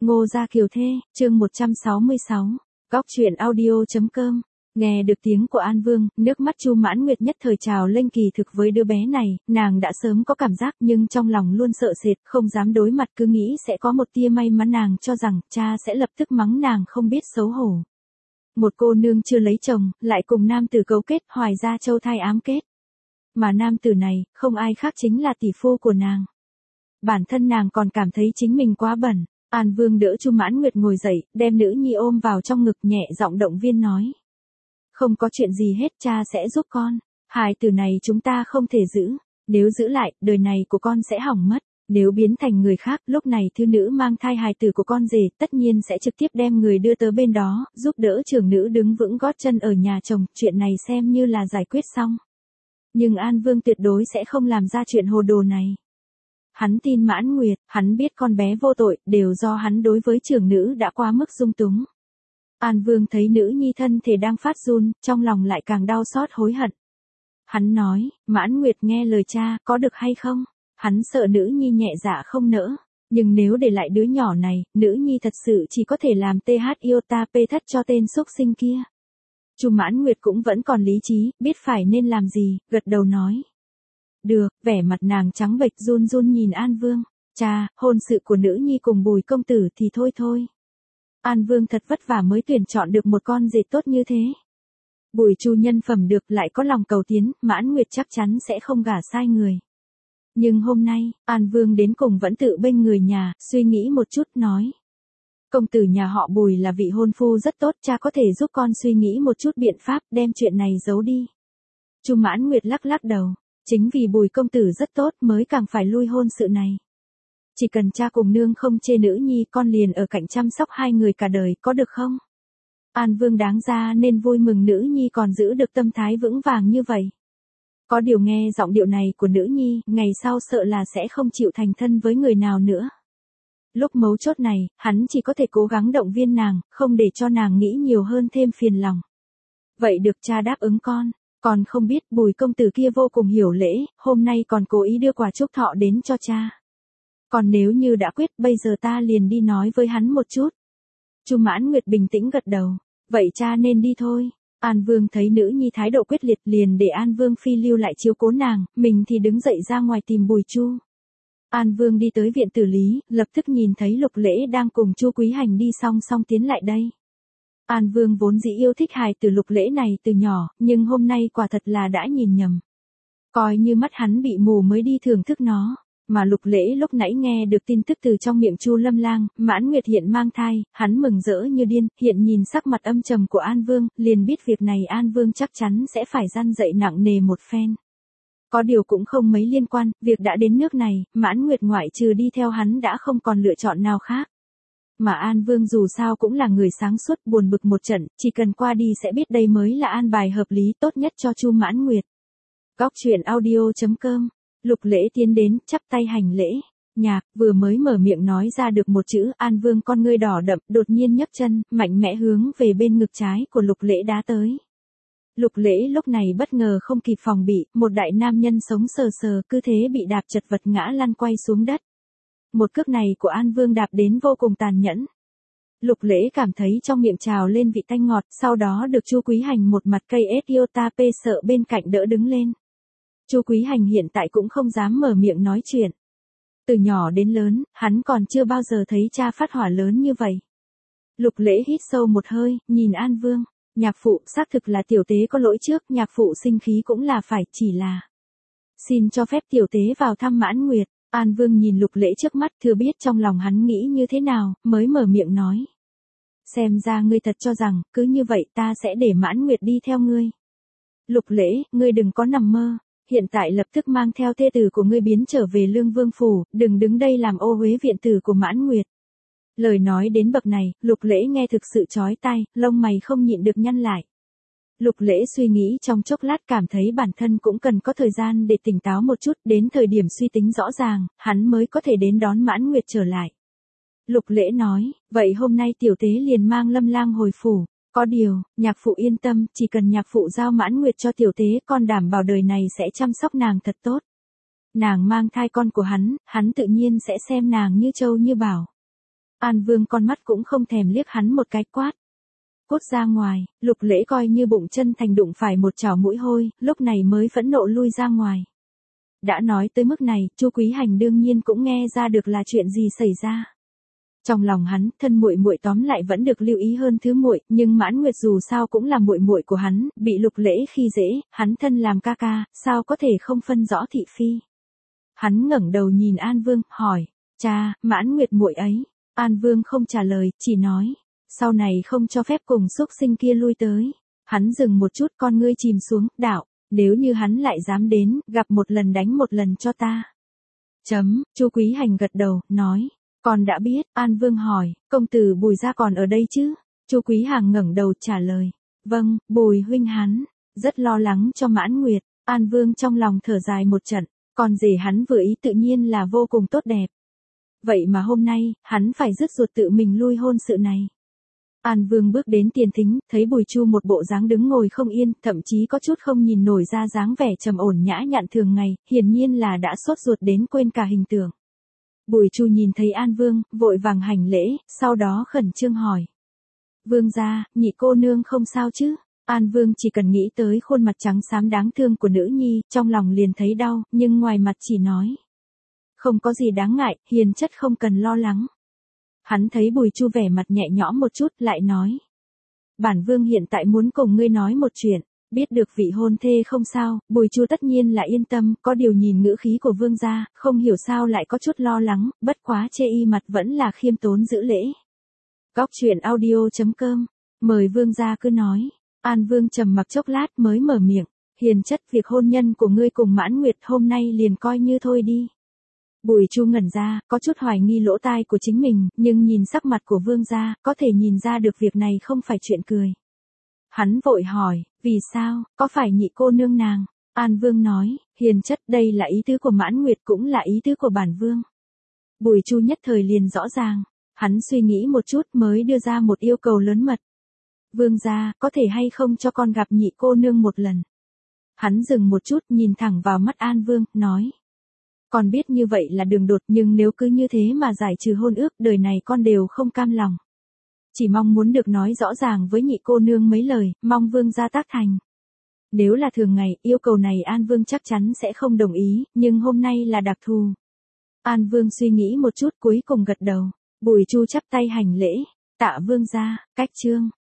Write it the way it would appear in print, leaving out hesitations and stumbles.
Ngô Gia Kiều Thê, chương 166, Góc truyện audio.com. Nghe được tiếng của An Vương, nước mắt Chu Mãn Nguyệt nhất thời trào lên kỳ thực với đứa bé này, nàng đã sớm có cảm giác nhưng trong lòng luôn sợ sệt, không dám đối mặt cứ nghĩ sẽ có một tia may mắn nàng cho rằng cha sẽ lập tức mắng nàng không biết xấu hổ. Một cô nương chưa lấy chồng, lại cùng nam tử cấu kết, hoài ra châu thai ám kết. Mà nam tử này, không ai khác chính là tỷ phu của nàng. Bản thân nàng còn cảm thấy chính mình quá bẩn. An Vương đỡ Chu Mãn Nguyệt ngồi dậy, đem nữ nhi ôm vào trong ngực nhẹ giọng động viên nói. Không có chuyện gì hết, cha sẽ giúp con. Hài tử này chúng ta không thể giữ. Nếu giữ lại, đời này của con sẽ hỏng mất. Nếu biến thành người khác, lúc này thư nữ mang thai hài tử của con rể, tất nhiên sẽ trực tiếp đem người đưa tới bên đó, giúp đỡ trưởng nữ đứng vững gót chân ở nhà chồng, chuyện này xem như là giải quyết xong. Nhưng An Vương tuyệt đối sẽ không làm ra chuyện hồ đồ này. Hắn tin Mãn Nguyệt, hắn biết con bé vô tội, đều do hắn đối với trưởng nữ đã quá mức dung túng. An Vương thấy nữ nhi thân thể đang phát run, trong lòng lại càng đau xót hối hận. Hắn nói, Mãn Nguyệt nghe lời cha, có được hay không? Hắn sợ nữ nhi nhẹ dạ không nỡ. Nhưng nếu để lại đứa nhỏ này, nữ nhi thật sự chỉ có thể làm TH iota P thất cho tên xúc sinh kia. Chu Mãn Nguyệt cũng vẫn còn lý trí, biết phải nên làm gì, gật đầu nói. Được, vẻ mặt nàng trắng bệch run run nhìn An Vương. Cha, hôn sự của nữ nhi cùng Bùi công tử thì thôi. An Vương thật vất vả mới tuyển chọn được một con rể tốt như thế. Bùi Chu nhân phẩm được lại có lòng cầu tiến, Mãn Nguyệt chắc chắn sẽ không gả sai người. Nhưng hôm nay, An Vương đến cùng vẫn tự bên người nhà, suy nghĩ một chút nói. Công tử nhà họ Bùi là vị hôn phu rất tốt, cha có thể giúp con suy nghĩ một chút biện pháp đem chuyện này giấu đi. Chu Mãn Nguyệt lắc lắc đầu. Chính vì Bùi công tử rất tốt mới càng phải lui hôn sự này. Chỉ cần cha cùng nương không chê nữ nhi, con liền ở cạnh chăm sóc hai người cả đời, có được không? An Vương đáng ra nên vui mừng nữ nhi còn giữ được tâm thái vững vàng như vậy. Có điều nghe giọng điệu này của nữ nhi, ngày sau sợ là sẽ không chịu thành thân với người nào nữa. Lúc mấu chốt này, hắn chỉ có thể cố gắng động viên nàng, không để cho nàng nghĩ nhiều hơn thêm phiền lòng. Vậy được, cha đáp ứng con. Còn không biết Bùi công tử kia vô cùng hiểu lễ, hôm nay còn cố ý đưa quà chúc thọ đến cho cha. Còn nếu như đã quyết, bây giờ ta liền đi nói với hắn một chút. Chu Mãn Nguyệt bình tĩnh gật đầu. Vậy cha nên đi thôi. An Vương thấy nữ nhi thái độ quyết liệt liền để An Vương phi lưu lại chiếu cố nàng, mình thì đứng dậy ra ngoài tìm Bùi Chu. An Vương đi tới viện tử lý, lập tức nhìn thấy Lục Lễ đang cùng Chu Quý Hành đi song song tiến lại đây. An Vương vốn dĩ yêu thích hài tử Lục Lễ này từ nhỏ, nhưng hôm nay quả thật là đã nhìn nhầm. Coi như mắt hắn bị mù mới đi thưởng thức nó, mà Lục Lễ lúc nãy nghe được tin tức từ trong miệng Chu Lâm Lang, Mãn Nguyệt hiện mang thai, hắn mừng rỡ như điên, hiện nhìn sắc mặt âm trầm của An Vương, liền biết việc này An Vương chắc chắn sẽ phải răn dậy nặng nề một phen. Có điều cũng không mấy liên quan, việc đã đến nước này, Mãn Nguyệt ngoại trừ đi theo hắn đã không còn lựa chọn nào khác. Mà An Vương dù sao cũng là người sáng suốt, buồn bực một trận, chỉ cần qua đi sẽ biết đây mới là an bài hợp lý tốt nhất cho Chu Mãn Nguyệt. Góc truyện audio.com. Lục Lễ tiến đến, chắp tay hành lễ. Nhạc, vừa mới mở miệng nói ra được một chữ, An Vương con ngươi đỏ đậm, đột nhiên nhấc chân, mạnh mẽ hướng về bên ngực trái của Lục Lễ đá tới. Lục Lễ lúc này bất ngờ không kịp phòng bị, một đại nam nhân sống sờ sờ, cứ thế bị đạp chật vật ngã lăn quay xuống đất. Một cước này của An Vương đạp đến vô cùng tàn nhẫn. Lục Lễ cảm thấy trong miệng trào lên vị tanh ngọt, sau đó được Chu Quý Hành một mặt cây iota P sợ bên cạnh đỡ đứng lên. Chu Quý Hành hiện tại cũng không dám mở miệng nói chuyện. Từ nhỏ đến lớn, hắn còn chưa bao giờ thấy cha phát hỏa lớn như vậy. Lục Lễ hít sâu một hơi, nhìn An Vương. Nhạc phụ, xác thực là tiểu tế có lỗi trước, nhạc phụ sinh khí cũng là phải, chỉ là. Xin cho phép tiểu tế vào thăm Mãn Nguyệt. An Vương nhìn Lục Lễ trước mắt, thừa biết trong lòng hắn nghĩ như thế nào, mới mở miệng nói. Xem ra ngươi thật cho rằng, cứ như vậy ta sẽ để Mãn Nguyệt đi theo ngươi. Lục Lễ, ngươi đừng có nằm mơ, hiện tại lập tức mang theo thê tử của ngươi biến trở về Lương Vương phủ, đừng đứng đây làm ô uế viện tử của Mãn Nguyệt. Lời nói đến bậc này, Lục Lễ nghe thực sự chói tai, lông mày không nhịn được nhăn lại. Lục Lễ suy nghĩ trong chốc lát cảm thấy bản thân cũng cần có thời gian để tỉnh táo một chút, đến thời điểm suy tính rõ ràng, hắn mới có thể đến đón Mãn Nguyệt trở lại. Lục Lễ nói, vậy hôm nay tiểu tế liền mang Lâm Lang hồi phủ, có điều, nhạc phụ yên tâm, chỉ cần nhạc phụ giao Mãn Nguyệt cho tiểu tế, con đảm bảo đời này sẽ chăm sóc nàng thật tốt. Nàng mang thai con của hắn tự nhiên sẽ xem nàng như trâu như bảo. An Vương con mắt cũng không thèm liếc hắn một cái, quát. Cút ra ngoài. Lục Lễ coi như bụng chân thành đụng phải một chảo mũi hôi, lúc này mới phẫn nộ lui ra ngoài. Đã nói tới mức này, Chu Quý Hành đương nhiên cũng nghe ra được là chuyện gì xảy ra. Trong lòng hắn, thân muội muội tóm lại vẫn được lưu ý hơn thứ muội, nhưng Mãn Nguyệt dù sao cũng là muội muội của hắn, bị Lục Lễ khi dễ, hắn thân làm ca ca, sao có thể không phân rõ thị phi. Hắn ngẩng đầu nhìn An Vương, hỏi, cha, Mãn Nguyệt muội ấy. An Vương không trả lời, chỉ nói, sau này không cho phép cùng xúc sinh kia lui tới. Hắn dừng một chút, con ngươi chìm xuống, đạo, nếu như hắn lại dám đến, gặp một lần đánh một lần cho ta. Chu Quý Hành gật đầu, nói, con đã biết. An Vương hỏi, công tử Bùi gia còn ở đây chứ? Chu Quý Hàng ngẩng đầu trả lời, vâng, Bùi huynh hắn rất lo lắng cho Mãn Nguyệt. An Vương trong lòng thở dài một trận, còn rể hắn vừa ý tự nhiên là vô cùng tốt đẹp. Vậy mà hôm nay, hắn phải dứt ruột tự mình lui hôn sự này. An Vương bước đến tiền thính, thấy Bùi Chu một bộ dáng đứng ngồi không yên, thậm chí có chút không nhìn nổi ra dáng vẻ trầm ổn nhã nhặn thường ngày, hiển nhiên là đã sốt ruột đến quên cả hình tượng. Bùi Chu nhìn thấy An Vương, vội vàng hành lễ, sau đó khẩn trương hỏi. Vương gia, nhị cô nương không sao chứ? An Vương chỉ cần nghĩ tới khuôn mặt trắng xám đáng thương của nữ nhi, trong lòng liền thấy đau, nhưng ngoài mặt chỉ nói. Không có gì đáng ngại, hiền chất không cần lo lắng. Hắn thấy Bùi Chu vẻ mặt nhẹ nhõm một chút, lại nói. Bản Vương hiện tại muốn cùng ngươi nói một chuyện. Biết được vị hôn thê không sao, Bùi Chu tất nhiên là yên tâm, có điều nhìn ngữ khí của Vương gia, không hiểu sao lại có chút lo lắng, bất quá chê y mặt vẫn là khiêm tốn giữ lễ. Góc truyện audio.com, mời Vương gia cứ nói. An Vương trầm mặc chốc lát mới mở miệng, hiền chất, việc hôn nhân của ngươi cùng Mãn Nguyệt hôm nay liền coi như thôi đi. Bùi Chu ngẩn ra, có chút hoài nghi lỗ tai của chính mình, nhưng nhìn sắc mặt của Vương gia, có thể nhìn ra được việc này không phải chuyện cười. Hắn vội hỏi, vì sao, có phải nhị cô nương nàng? An Vương nói, hiền chất, đây là ý tứ của Mãn Nguyệt cũng là ý tứ của bản Vương. Bùi Chu nhất thời liền rõ ràng, hắn suy nghĩ một chút mới đưa ra một yêu cầu lớn mật. Vương gia, có thể hay không cho con gặp nhị cô nương một lần? Hắn dừng một chút, nhìn thẳng vào mắt An Vương, nói. Con biết như vậy là đường đột, nhưng nếu cứ như thế mà giải trừ hôn ước, đời này con đều không cam lòng. Chỉ mong muốn được nói rõ ràng với nhị cô nương mấy lời, mong Vương gia tác thành. Nếu là thường ngày, yêu cầu này An Vương chắc chắn sẽ không đồng ý, nhưng hôm nay là đặc thù. An Vương suy nghĩ một chút cuối cùng gật đầu. Bùi Chu chắp tay hành lễ, tạ Vương gia, cách chương.